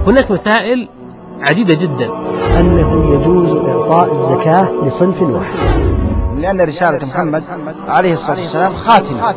هناك مسائل عديدة جدا. أنه يجوز إعطاء الزكاة لصنف واحد، لأن رسالة محمد عليه الصلاة والسلام خاتمة.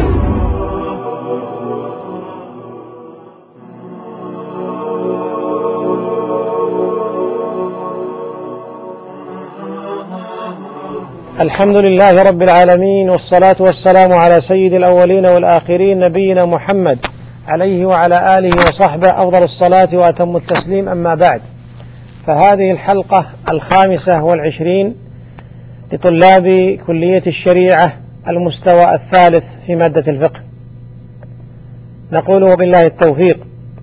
الحمد لله رب العالمين، والصلاة والسلام على سيد الأولين والآخرين نبينا محمد عليه وعلى آله وصحبه أفضل الصلاة وأتم التسليم. أما بعد، فهذه الحلقة 25 لطلاب كلية الشريعة المستوى الثالث في مادة الفقه. نقول وبالله التوفيق.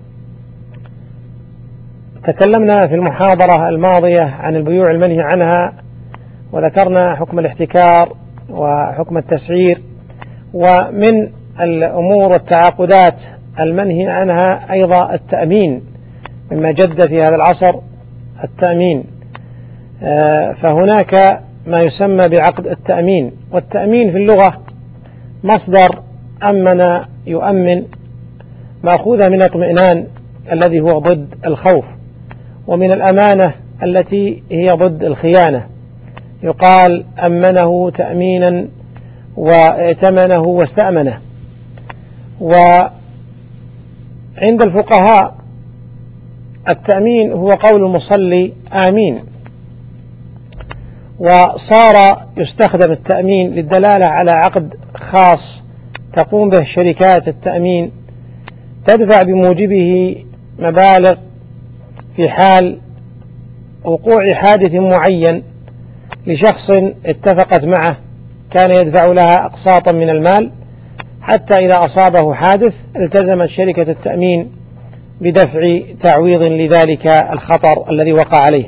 تكلمنا في المحاضرة الماضية عن البيوع المنهي عنها، وذكرنا حكم الاحتكار وحكم التسعير، ومن الأمور والتعاقدات المنهي عنها أيضا التأمين، مما جد في هذا العصر التأمين. فهناك ما يسمى بعقد التأمين، والتأمين في اللغة مصدر أمن يؤمن، مأخوذة من الاطمئنان الذي هو ضد الخوف، ومن الأمانة التي هي ضد الخيانة. يقال أمنه تأمينا وائتمنه واستأمنه. وعند الفقهاء التأمين هو قول المصلي آمين، وصار يستخدم التأمين للدلالة على عقد خاص تقوم به شركات التأمين، تدفع بموجبه مبالغ في حال وقوع حادث معين لشخص اتفقت معه، كان يدفع لها أقساطا من المال، حتى إذا أصابه حادث التزمت شركة التأمين بدفع تعويض لذلك الخطر الذي وقع عليه.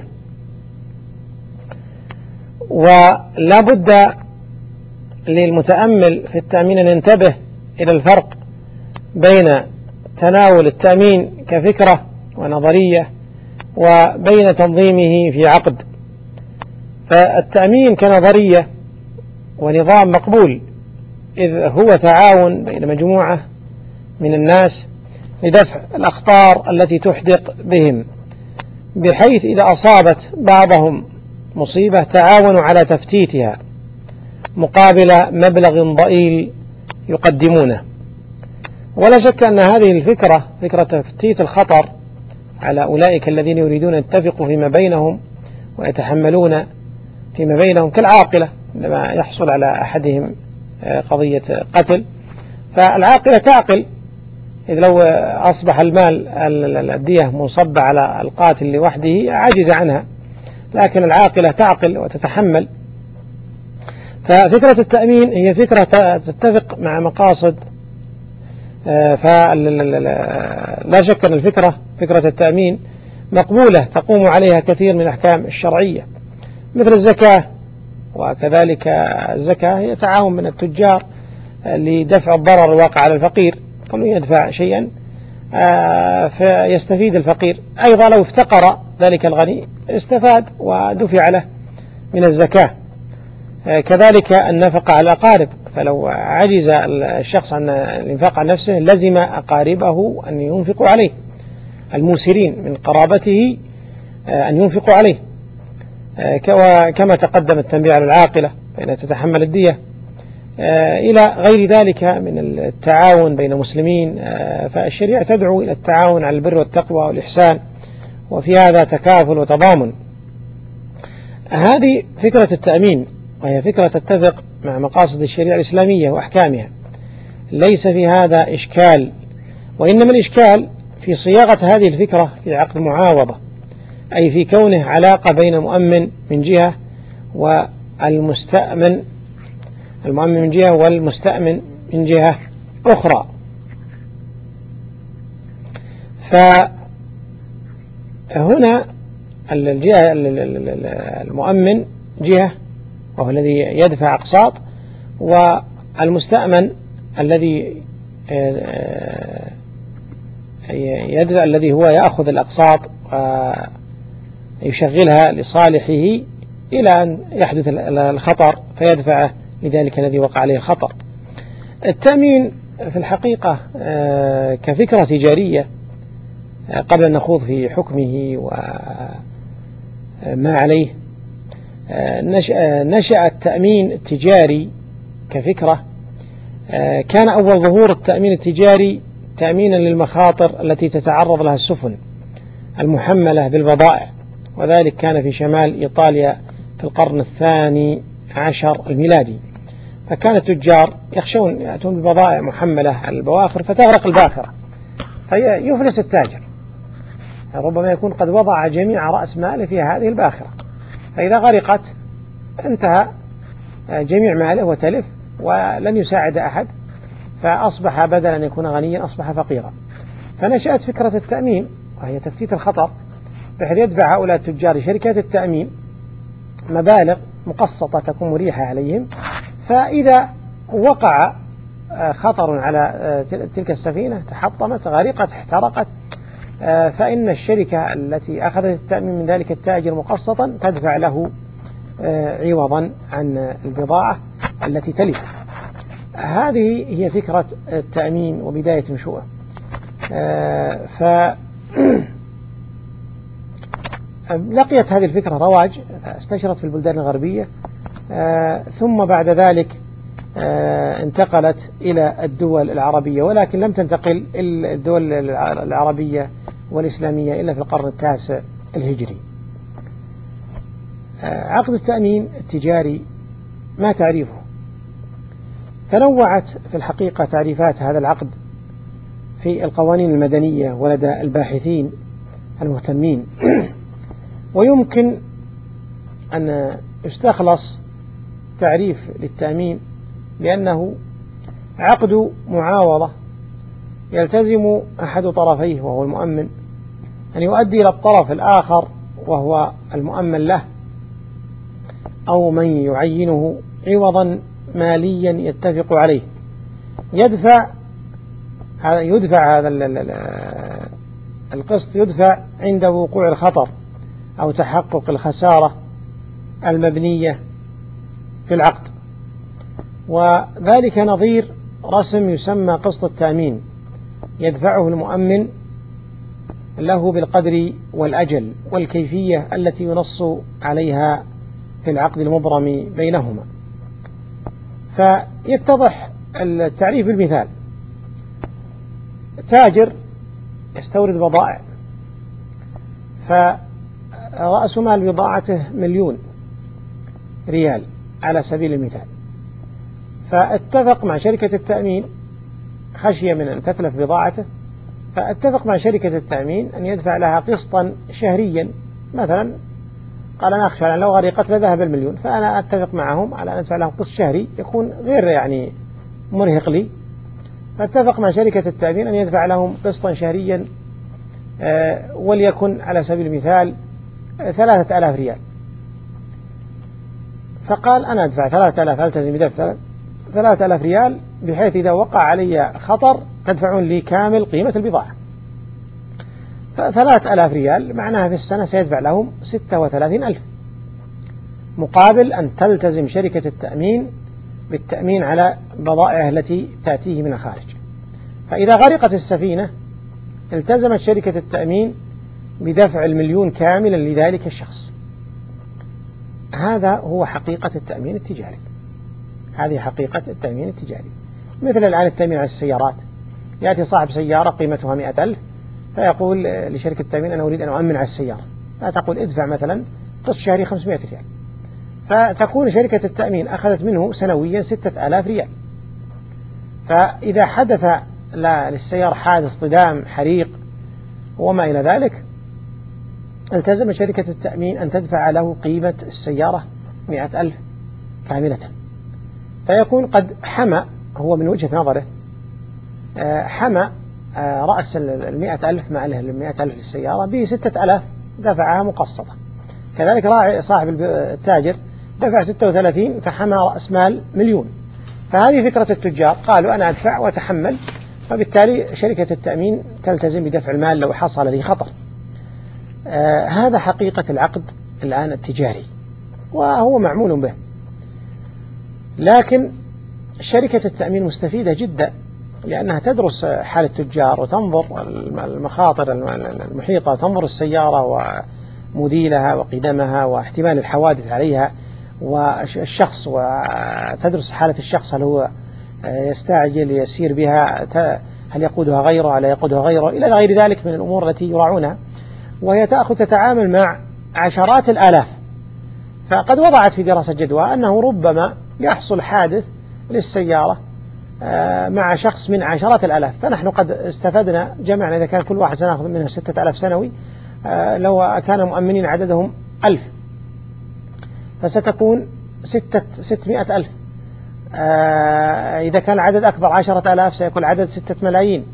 ولا بد للمتأمل في التأمين أن ينتبه إلى الفرق بين تناول التأمين كفكرة ونظرية وبين تنظيمه في عقد. فالتأمين كنظرية ونظام مقبول، إذ هو تعاون بين مجموعة من الناس لدفع الأخطار التي تحدق بهم، بحيث إذا أصابت بعضهم مصيبة تعاونوا على تفتيتها مقابل مبلغ ضئيل يقدمونه. ولا شك أن هذه الفكرة، فكرة تفتيت الخطر على أولئك الذين يريدون أن يتفقوا فيما بينهم ويتحملون فيما بينهم، كالعاقلة عندما يحصل على أحدهم قضية قتل، فالعاقلة تعقل، إذ لو أصبح المال الدية مصبة على القاتل لوحده عجز عنها، لكن العاقلة تعقل وتتحمل. ففكرة التأمين هي فكرة تتفق مع مقاصد، فلا شك أن فكرة التأمين مقبولة تقوم عليها كثير من الأحكام الشرعية، مثل الزكاة. وكذلك الزكاة هي تعاون من التجار لدفع الضرر الواقع على الفقير، كل يدفع شيئا فيستفيد الفقير. أيضا لو افتقر ذلك الغني استفاد ودفع له من الزكاة. كذلك النفقة على الأقارب، فلو عجز الشخص عن الإنفاق عن نفسه لزم أقاربه أن ينفقوا عليه، الموسرين من قرابته أن ينفقوا عليه، كما تقدم التنبيه على العاقلة بأن تتحمل الدية، إلى غير ذلك من التعاون بين المسلمين. فالشريعة تدعو إلى التعاون على البر والتقوى والإحسان، وفي هذا تكافل وتضامن. هذه فكرة التأمين، وهي فكرة تتفق مع مقاصد الشريعة الإسلامية وأحكامها، ليس في هذا إشكال، وإنما الإشكال في صياغة هذه الفكرة في عقد المعاوضة، أي في كونه علاقة بين المؤمن من جهة والمستأمن، المؤمن من جهة والمستأمن من جهة أخرى. فهنا الجهة المؤمن جهة وهو الذي يدفع أقساط، والمستأمن الذي الذي هو يأخذ الأقساط ويشغلها لصالحه إلى أن يحدث الخطر فيدفعه لذلك الذي وقع عليه الخطر. التأمين في الحقيقة كفكرة تجارية قبل أن نخوض في حكمه وما عليه، نشأ التأمين التجاري كفكرة. كان أول ظهور التأمين التجاري تأمينا للمخاطر التي تتعرض لها السفن المحملة بالبضائع، وذلك كان في شمال إيطاليا في القرن 12 الميلادي. فكان التجار يخشون يأتون ببضائع محملة على البواخر فتغرق الباخرة فيفلس التاجر، ربما يكون قد وضع جميع رأس ماله في هذه الباخرة، فإذا غرقت انتهى جميع ماله وتلف ولن يساعد أحد، فأصبح بدل أن يكون غنيا أصبح فقيرا. فنشأت فكرة التأمين وهي تفتيت الخطر، بحيث يدفع هؤلاء التجار لشركات التأمين مبالغ مقسطة تكون مريحة عليهم، فإذا وقع خطر على تلك السفينة تحطمت غرقت احترقت، فإن الشركة التي أخذت التأمين من ذلك التاجر مقسطا تدفع له عوضا عن البضاعة التي تلف. هذه هي فكرة التأمين وبداية نشوءه. لقيت هذه الفكرة رواج، استشرت في البلدان الغربية، ثم بعد ذلك انتقلت إلى الدول العربية، ولكن لم تنتقل الدول العربية والإسلامية إلا في القرن 9 الهجري. عقد التأمين التجاري ما تعريفه؟ تنوعت في الحقيقة تعريفات هذا العقد في القوانين المدنية ولدى الباحثين المهتمين، ويمكن أن يستخلص تعريف للتأمين بأنه عقد معاوضة يلتزم أحد طرفيه وهو المؤمن أن يؤدي إلى الطرف الآخر وهو المؤمن له أو من يعينه عوضا ماليا يتفق عليه، يدفع هذا القسط يدفع عند وقوع الخطر أو تحقق الخسارة المبنية في العقد، وذلك نظير رسم يسمى قسط التأمين يدفعه المؤمن له بالقدر والأجل والكيفية التي ينص عليها في العقد المبرم بينهما. فيتضح التعريف بالمثال: تاجر يستورد بضائع، فرأس مال بضاعته 1,000,000 ريال على سبيل المثال، فاتفق مع شركة التأمين خشية من أن تتلف بضاعته، فاتفق مع شركة التأمين أن يدفع لها قسطا شهريا، مثلا قال أنا أخشى أن لو غرقت لذهب 1,000,000، فأنا أتفق معهم على أن أدفع لهم قسط شهري يكون غير مرهق لي، فاتفق مع شركة التأمين أن يدفع لهم قسطا شهريا وليكن على سبيل المثال 3,000 ريال، فقال أنا أدفع 3,000، ألتزم بدفع 3,000 ريال بحيث إذا وقع علي خطر تدفعون لي كامل قيمة البضاعة. ف3,000 ريال معناها في السنة سيدفع لهم 36,000، مقابل أن تلتزم شركة التأمين بالتأمين على بضائعه التي تأتيه من الخارج. فإذا غرقت السفينة التزمت شركة التأمين بدفع 1,000,000 كاملا لذلك الشخص. هذا هو حقيقة التأمين التجاري. هذه حقيقة التأمين التجاري. مثل الآن التأمين على السيارات، يأتي صاحب سيارة قيمتها 100,000 فيقول لشركة التأمين أنا أريد أن أؤمن على السيارة، فتقول ادفع مثلا قسط شهري 500 ريال، فتكون شركة التأمين أخذت منه سنويا 6,000 ريال. فإذا حدث للسيارة حادث صدام حريق وما إلى ذلك التزم شركة التأمين أن تدفع له قيمة السيارة 100,000 كاملة، فيكون قد حمى هو من وجهة نظره حمى رأس 100,000 مع 100,000 للسيارة ب6,000 دفعها مقسطة. كذلك راعي صاحب التاجر دفع 36 فحمى رأس مال 1,000,000. فهذه فكرة التجار، قالوا أنا أدفع وأتحمل، فبالتالي شركة التأمين تلتزم بدفع المال لو حصل لي خطر. هذا حقيقة العقد الآن التجاري وهو معمول به. لكن شركة التأمين مستفيدة جدا لأنها تدرس حال التجار وتنظر المخاطر المحيطة، وتنظر السيارة وموديلها وقدمها واحتمال الحوادث عليها والشخص، وتدرس حالة الشخص، هل هو يستعجل يسير بها، هل يقودها غيره، لا يقودها غيره، إلى غير ذلك من الأمور التي يراعونها. وهي تتعامل مع عشرات الآلاف. فقد وضعت في دراسة جدوى أنه ربما يحصل حادث للسيارة مع شخص من عشرات الآلاف. فنحن قد استفدنا جمعنا، إذا كان كل واحد سنأخذ منه 6000 سنوي، لو كان مؤمنين عددهم 1000 فستكون 600,000. إذا كان العدد أكبر 10,000 سيكون العدد 6 ملايين.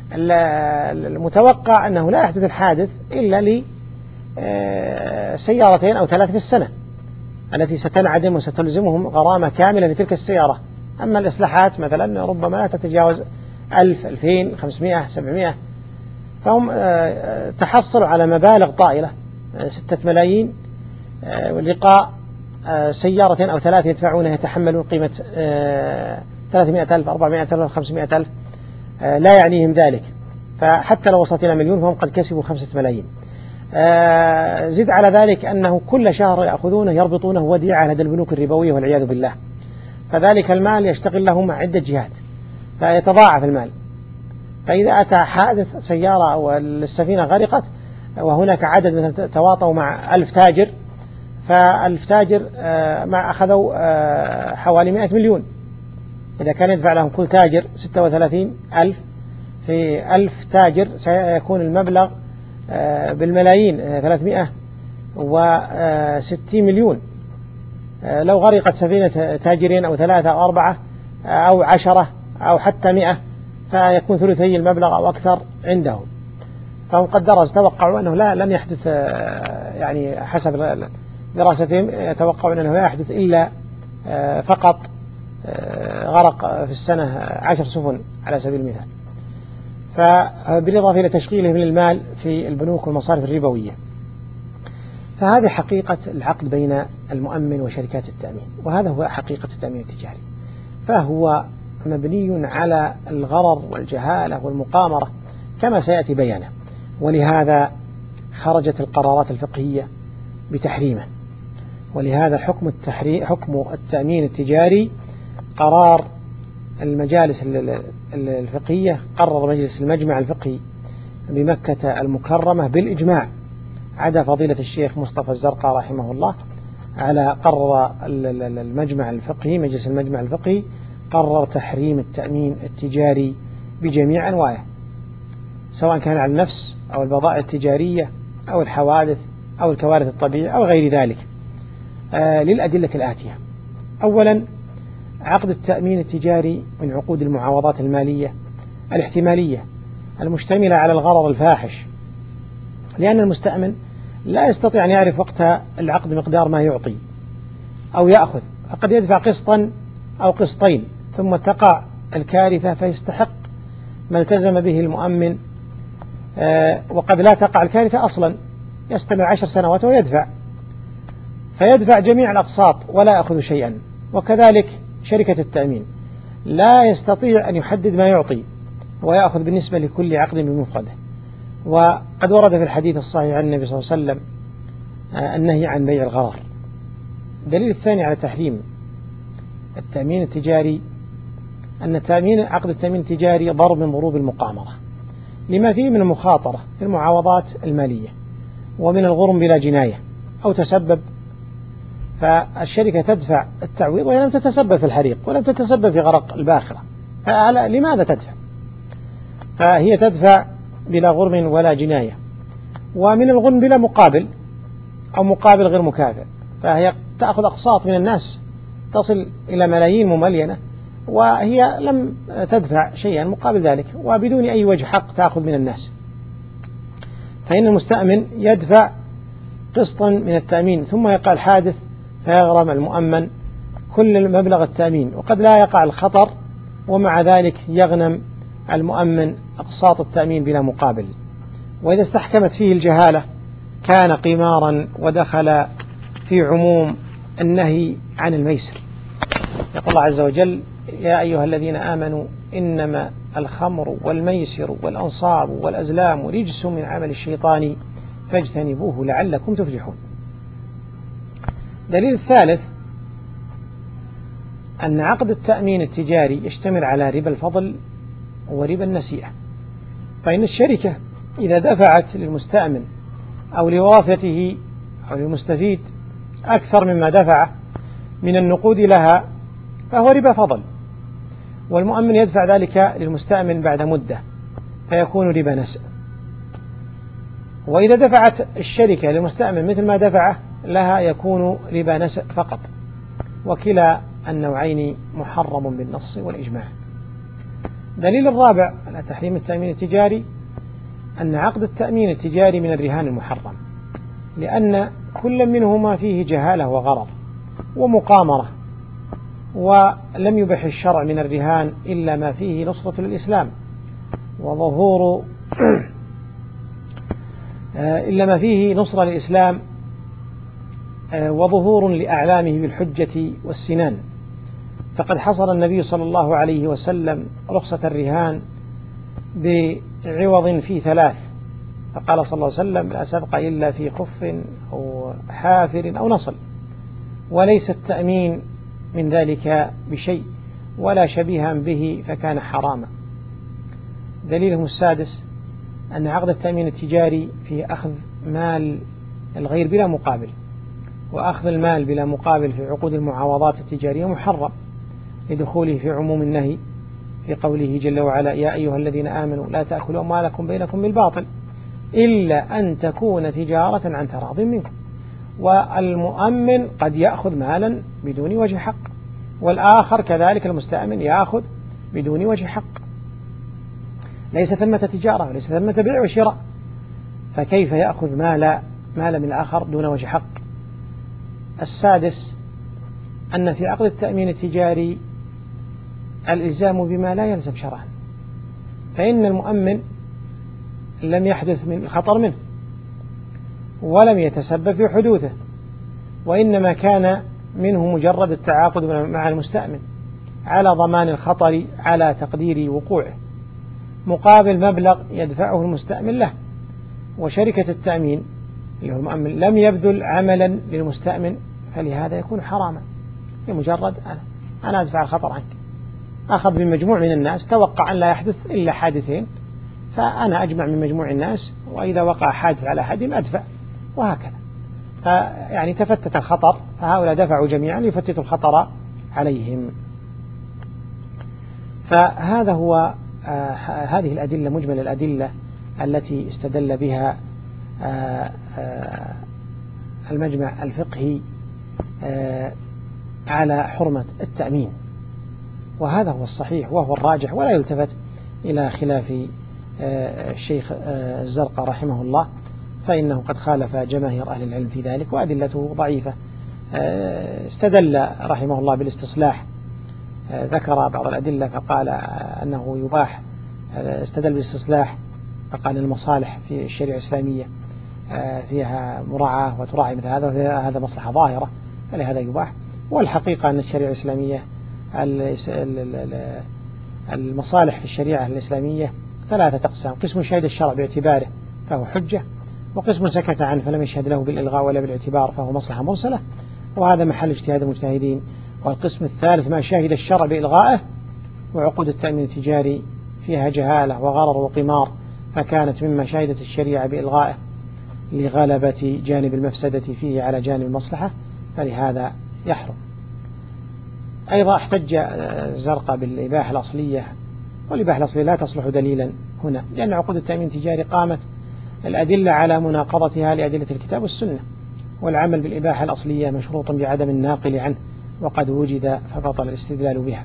المتوقع أنه لا يحدث الحادث إلا لسيارتين أو 3 في السنة التي ستنعدم وستلزمهم غرامة كاملة لتلك السيارة. أما الإصلاحات مثلا ربما لا تتجاوز 1000 2500 700. فهم تحصلوا على مبالغ طائلة 6 ملايين ولقاء سيارتين أو 3 يدفعونها، يتحملون قيمة 300,000 400,000 500,000. لا يعنيهم ذلك. فحتى لو وصلت إلى مليون فهم قد كسبوا 5 ملايين. زد على ذلك أنه كل شهر يأخذونه يربطونه وديعة لدى البنوك الربوية والعياذ بالله. فذلك المال يشتغل له مع عدة جهات فيتضاعف المال. فإذا أتى حادث سيارة والسفينة غرقت وهناك عدد مثلا تواطوا مع 1000 تاجر، ف1000 تاجر مع أخذوا حوالي 100 مليون. إذا كان يدفع لهم كل تاجر 36,000 في 1000 تاجر سيكون المبلغ بالملايين 360 مليون. لو غرقت سفينة تاجرين أو 3 أو 4 أو 10 أو حتى 100 فيكون ثلثي المبلغ أو أكثر عندهم. فهم قد توقعوا أنه لن يحدث، يعني حسب دراستهم يتوقعون أنه لا يحدث إلا فقط غرق في السنة 10 سفن على سبيل المثال. فبالإضافة إلى تشغيلهم للمال في البنوك والمصارف الربوية. فهذه حقيقة العقد بين المؤمن وشركات التأمين، وهذا هو حقيقة التأمين التجاري. فهو مبني على الغرر والجهالة والمقامرة كما سيأتي بيانه، ولهذا خرجت القرارات الفقهية بتحريمه. ولهذا حكم التأمين التجاري قرار المجالس الفقهية. قرر مجلس المجمع الفقهي بمكة المكرمة بالإجماع، عدا فضيلة الشيخ مصطفى الزرقاء رحمه الله، قرر المجمع الفقهي، مجلس المجمع الفقهي قرر تحريم التأمين التجاري بجميع أنواعه، سواء كان على النفس أو البضائع التجارية أو الحوادث أو الكوارث الطبيعية أو غير ذلك، للأدلة الآتية. أولا، عقد التأمين التجاري من عقود المعاوضات المالية الاحتمالية المشتملة على الغرر الفاحش، لأن المستأمن لا يستطيع أن يعرف وقت العقد مقدار ما يعطي أو يأخذ، فقد يدفع قسطا أو قسطين ثم تقع الكارثة فيستحق ما التزم به المؤمن، وقد لا تقع الكارثة أصلا، يستمر 10 سنوات فيدفع جميع الأقساط ولا يأخذ شيئا. وكذلك شركة التأمين لا يستطيع أن يحدد ما يعطي ويأخذ بالنسبة لكل عقد بمفرده. وقد ورد في الحديث الصحيح عن النبي صلى الله عليه وسلم النهي عن بيع الغرر. الدليل الثاني على تحريم التأمين التجاري أن عقد التأمين التجاري ضرب من ضروب المقامرة، لما فيه من المخاطرة في المعاوضات المالية ومن الغرم بلا جناية أو تسبب. فالشركة تدفع التعويض وهي لم تتسبب في الحريق ولم تتسبب في غرق الباخرة، لماذا تدفع؟ فهي تدفع بلا غرم ولا جناية، ومن الغرم بلا مقابل أو مقابل غير مكافئ، فهي تأخذ أقساط من الناس تصل إلى ملايين مملينة وهي لم تدفع شيئا مقابل ذلك، وبدون أي وجه حق تأخذ من الناس. فإن المستأمن يدفع قسطا من التأمين ثم يقع الحادث فيغرم المؤمن كل مبلغ التأمين، وقد لا يقع الخطر ومع ذلك يغنم المؤمن أقساط التأمين بلا مقابل. وإذا استحكمت فيه الجهالة كان قمارا ودخل في عموم النهي عن الميسر. يقول الله عز وجل: يا أيها الذين آمنوا إنما الخمر والميسر والأنصاب والأزلام رجس من عمل الشيطان فاجتنبوه لعلكم تفلحون. دليل الثالث أن عقد التأمين التجاري يشتمل على ربا الفضل وربا النسيئة. فإن الشركة إذا دفعت للمستأمن أو لورثته أو للمستفيد أكثر مما دفع من النقود لها فهو ربا فضل، والمؤمن يدفع ذلك للمستأمن بعد مدة فيكون ربا نسء. وإذا دفعت الشركة للمستأمن مثل ما دفعه لها يكون ربا نسء فقط، وكلا النوعين محرم بالنص والإجماع. دليل الرابع على تحريم التأمين التجاري أن عقد التأمين التجاري من الرهان المحرم، لأن كل منهما فيه جهالة وغرر ومقامرة، ولم يبح الشرع من الرهان إلا ما فيه نصرة للإسلام وظهور إلا ما فيه نصرة للإسلام وظهور لأعلامه بالحجة والسنان. فقد حصر النبي صلى الله عليه وسلم رخصة الرهان بعوض في ثلاث، فقال صلى الله عليه وسلم: لا سبق إلا في خف أو حافر أو نصل، وليس التأمين من ذلك بشيء ولا شبيها به فكان حراما. دليلهم السادس أن عقد التأمين التجاري في أخذ مال الغير بلا مقابل، وأخذ المال بلا مقابل في عقود المعاوضات التجارية محرم لدخوله في عموم النهي في قوله جل وعلا: يا أيها الذين آمنوا لا تأكلوا أموالكم بينكم بالباطل إلا أن تكون تجارة عن تراض منكم. والمؤمن قد يأخذ مالا بدون وجه حق، والآخر كذلك المستأمن يأخذ بدون وجه حق، ليس ثمة تجارة وليس ثمة بيع وشراء، فكيف يأخذ مال من الآخر دون وجه حق؟ السادس أن في عقد التأمين التجاري الإلزام بما لا يلزم شرعا، فإن المؤمن لم يحدث من الخطر منه ولم يتسبب في حدوثه، وإنما كان منه مجرد التعاقد مع المستأمن على ضمان الخطر على تقدير وقوعه مقابل مبلغ يدفعه المستأمن له. وشركة التأمين اللي هو المؤمن لم يبذل عملا للمستأمن، فلهذا يكون حراما، لمجرد أنا أدفع الخطر عنك، أخذ من مجموع من الناس توقع أن لا يحدث إلا حادثين، فأنا أجمع من مجموع الناس، وإذا وقع حادث على أحدهم أدفع، وهكذا. فيعني تفتت الخطر، فهؤلاء دفعوا جميعا ليفتتوا الخطر عليهم. فهذا هو هذه الأدلة، مجمل الأدلة التي استدل بها المجمع الفقهي على حرمة التأمين، وهذا هو الصحيح وهو الراجح، ولا يلتفت إلى خلاف الشيخ الزرقاء رحمه الله، فإنه قد خالف جماهير أهل العلم في ذلك، وأدلته ضعيفة. استدل رحمه الله بالاستصلاح، ذكر بعض الأدلة فقال أنه يباح، استدل بالاستصلاح فقال المصالح في الشريعة الإسلامية فيها مراعاة وتراعي مثل هذا، وهذا مصلحة ظاهرة فلهذا يباح. والحقيقة أن الشريعة الإسلامية المصالح في الشريعة الإسلامية ثلاثة أقسام: قسم شهد الشرع باعتباره فهو حجة، وقسم سكت عنه فلم يشهد له بالإلغاء ولا بالاعتبار فهو مصلحة مرسلة، وهذا محل اجتهاد المجتهدين. والقسم الثالث ما شهد الشرع بإلغائه، وعقود التأمين التجاري فيها جهالة وغرر وقمار، فكانت مما شهدت الشريعة بإلغائه لغلبة جانب المفسدة فيه على جانب المصلحة، فلهذا يحرم. أيضا احتج الزرقاء بالإباحة الأصلية، والإباحة الأصلية لا تصلح دليلا هنا، لأن عقود التأمين التجاري قامت الأدلة على مناقضتها لأدلة الكتاب والسنة، والعمل بالإباحة الأصلية مشروط بعدم الناقل عنه، وقد وجد فبطل الاستدلال بها.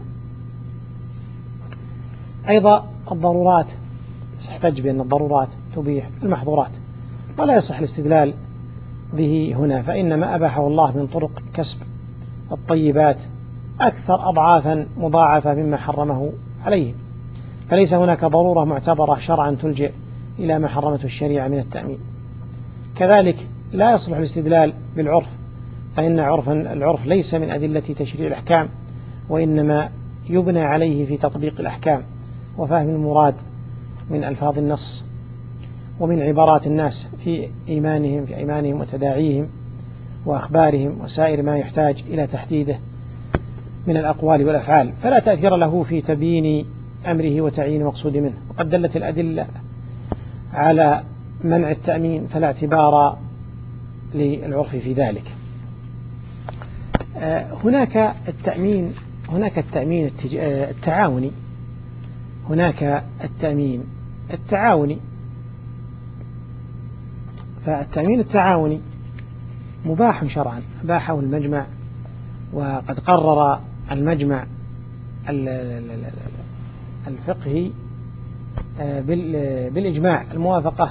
أيضا الضرورات، احتج بأن الضرورات تبيح المحظورات، ولا يصح الاستدلال به هنا، فإن ما أباحه الله من طرق كسب الطيبات أكثر أضعافا مضاعفة مما حرمه عليه، فليس هناك ضرورة معتبرة شرعا تلجئ إلى ما حرمته الشريعة من التأمين. كذلك لا يصلح الاستدلال بالعرف، فإن العرف ليس من أدلة تشريع الأحكام، وإنما يبنى عليه في تطبيق الأحكام، وفهم المراد من ألفاظ النص ومن عبارات الناس في أيمانهم وتداعيهم وأخبارهم وسائر ما يحتاج إلى تحديده من الأقوال والأفعال، فلا تأثير له في تبيين أمره وتعيين مقصود منه. وقد دلت الأدلة على منع التأمين فلا اعتبار للعرف في ذلك. هناك التأمين التعاوني. فالتأمين التعاوني مباح شرعا، أباحه المجمع، وقد قرر المجمع الفقهي بالإجماع الموافقة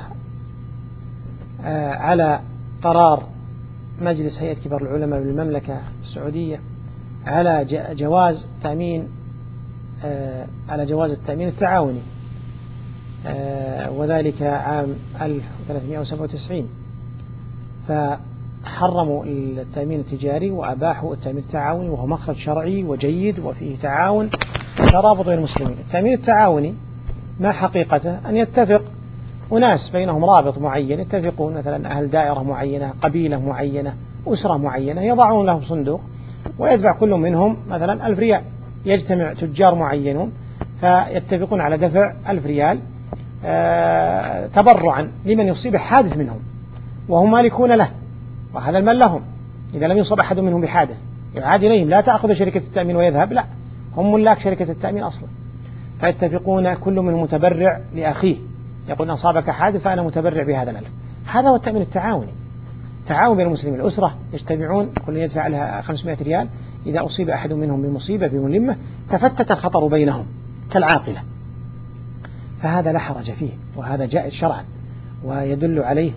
على قرار مجلس هيئة كبار العلماء بالمملكة السعودية على جواز التأمين التعاوني، وذلك عام 1397. فحرموا التأمين التجاري وأباحوا التأمين التعاوني، وهو مخرج شرعي وجيد وفيه تعاون وترابط بين المسلمين. التأمين التعاوني ما حقيقته أن يتفق أناس بينهم رابط معين، يتفقون مثلا أهل دائرة معينة، قبيلة معينة، أسرة معينة، يضعون لهم صندوق ويدفع كل منهم مثلا 1000 ريال. يجتمع تجار معينون فيتفقون على دفع 1000 ريال تبرعا لمن يصيب حادث منهم، وهم مالكون له، وهذا المال لهم. إذا لم يصب أحد منهم بحادث يعاد إليهم، لا تأخذ شركة التأمين ويذهب، لا، هم ملاك شركة التأمين أصلا. فيتفقون كل منهم متبرع لأخيه، يقول أصابك حادث فأنا متبرع بهذا المال. هذا هو التأمين التعاوني، تعاون بين المسلمين. الأسرة يجتمعون، كل يدفع لها 500 ريال، إذا أصيب أحد منهم بمصيبة بملمة تفتت الخطر بينهم كالعاقلة. فهذا لا حرج فيه، وهذا جائز شرعا، ويدل عليه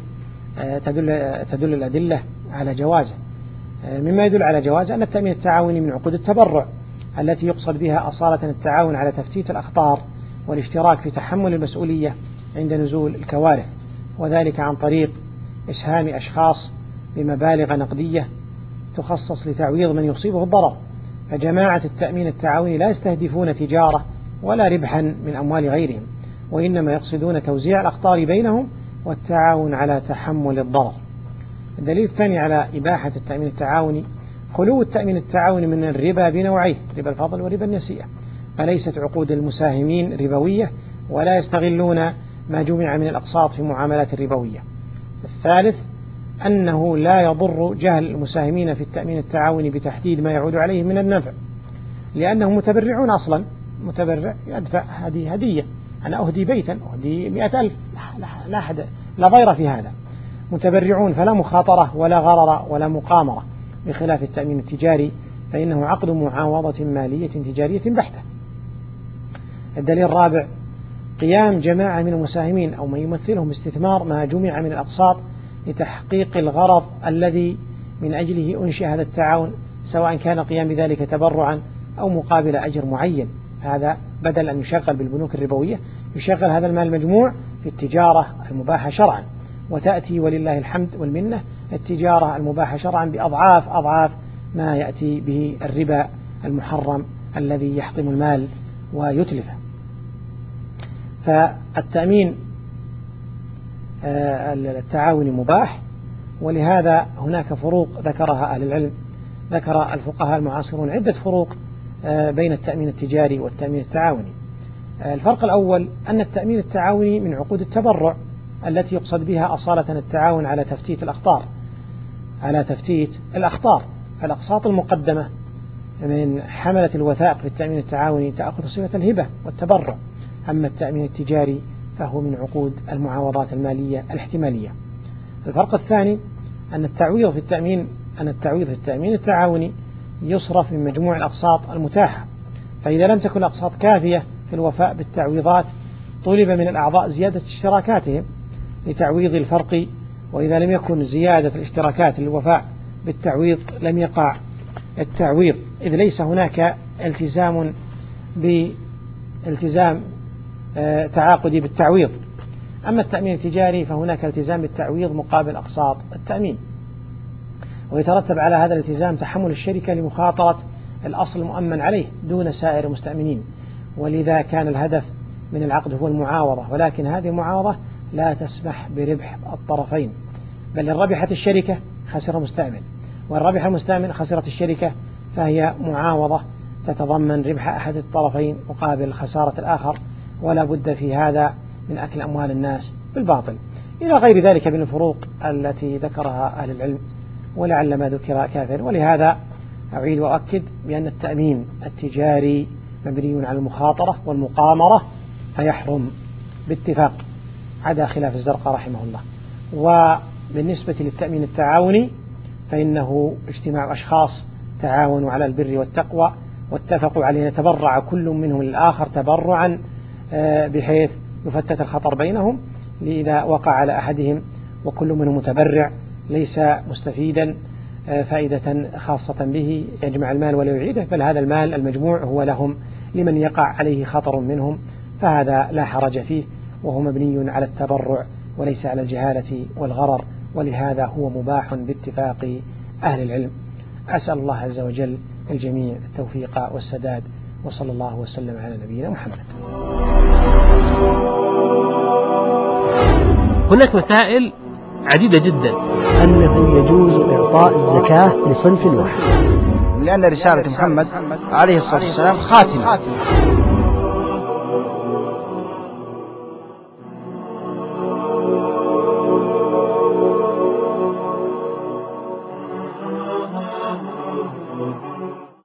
تدل الأدلة على جوازه. مما يدل على جوازه أن التأمين التعاوني من عقود التبرع التي يقصد بها أصالة التعاون على تفتيت الأخطار والاشتراك في تحمل المسؤولية عند نزول الكوارث، وذلك عن طريق إسهام أشخاص بمبالغ نقدية تخصص لتعويض من يصيبه الضرر. فجماعة التأمين التعاوني لا يستهدفون تجارة ولا ربحا من أموال غيرهم، وإنما يقصدون توزيع الأخطار بينهم والتعاون على تحمل الضرر. الدليل الثاني على إباحة التأمين التعاوني خلو التأمين التعاوني من الربا بنوعيه، ربا الفضل وربا النسيئة، فليست عقود المساهمين ربوية، ولا يستغلون ما جمع من الأقساط في معاملات الربوية. الثالث أنه لا يضر جهل المساهمين في التأمين التعاوني بتحديد ما يعود عليه من النفع، لأنهم متبرعون أصلا. متبرع يدفع هذه هدية، أنا أهدي بيتا، أهدي 100,000، لا ضير في هذا. متبرعون، فلا مخاطرة ولا غرر ولا مقامرة، بخلاف التأمين التجاري فإنه عقد معاوضة مالية تجارية بحتة. الدليل الرابع قيام جماعة من المساهمين أو من يمثلهم باستثمار ما جمع من الأقساط لتحقيق الغرض الذي من أجله أنشئ هذا التعاون، سواء كان قيام بذلك تبرعا أو مقابل أجر معين. هذا بدل أن يشغل بالبنوك الربوية، يشغل هذا المال المجموع في التجارة المباحة شرعا. وتأتي ولله الحمد والمنة التجارة المباحة شرعا بأضعاف ما يأتي به الربا المحرم الذي يحطم المال ويتلفه. فالتأمين التعاوني مباح، ولهذا هناك فروق ذكرها أهل العلم. ذكر الفقهاء المعاصرون عدة فروق بين التأمين التجاري والتأمين التعاوني. الفرق الأول أن التأمين التعاوني من عقود التبرع التي يقصد بها أصالة التعاون على تفتيت الأخطار. فالأقساط المقدمة من حملة الوثائق في التأمين التعاوني تأخذ صفة الهبة والتبرع. أما التأمين التجاري فهو من عقود المعاوضات المالية الاحتمالية. الفرق الثاني أن التعويض في التأمين التعاوني يصرف من مجموع الأقساط المتاحة، فإذا لم تكن الأقساط كافية في الوفاء بالتعويضات طلب من الأعضاء زيادة اشتراكاتهم لتعويض الفرق، وإذا لم يكن زيادة الاشتراكات للوفاء بالتعويض لم يقع التعويض، إذ ليس هناك التزام تعاقدي بالتعويض. أما التأمين التجاري فهناك التزام بالتعويض مقابل أقساط التأمين، ويترتب على هذا الالتزام تحمل الشركة لمخاطرة الأصل المؤمن عليه دون سائر المستأمنين. ولذا كان الهدف من العقد هو المعاوضة، ولكن هذه المعاوضة لا تسمح بربح الطرفين، بل إن ربحت الشركة خسر المستأمن، وإن ربح المستأمن خسرت الشركة، فهي معاوضة تتضمن ربح أحد الطرفين مقابل خسارة الآخر، ولا بد في هذا من أكل أموال الناس بالباطل، إلى غير ذلك من الفروق التي ذكرها أهل العلم، ولعل ما ذكر كافر. ولهذا أعيد وأؤكد بأن التأمين التجاري مبني على المخاطرة والمقامرة فيحرم باتفاق، عدا خلاف الزرقاء رحمه الله. وبالنسبة للتأمين التعاوني فإنه اجتماع أشخاص تعاونوا على البر والتقوى واتفقوا على أن يتبرع كل منهم للآخر تبرعا بحيث يفتت الخطر بينهم، لإذا وقع على أحدهم وكل منهم متبرع ليس مستفيدا فائدة خاصة به يجمع المال ولا يعيده، بل هذا المال المجموع هو لهم لمن يقع عليه خطر منهم، فهذا لا حرج فيه، وهو مبني على التبرع وليس على الجهالة والغرر، ولهذا هو مباح باتفاق أهل العلم. أسأل الله عز وجل الجميع التوفيق والسداد، وصلى الله وسلم على نبينا محمد. هناك مسائل عديدة جدا. أنه يجوز إعطاء الزكاة لصنف واحد، لأن رسالة محمد عليه الصلاة والسلام خاتمة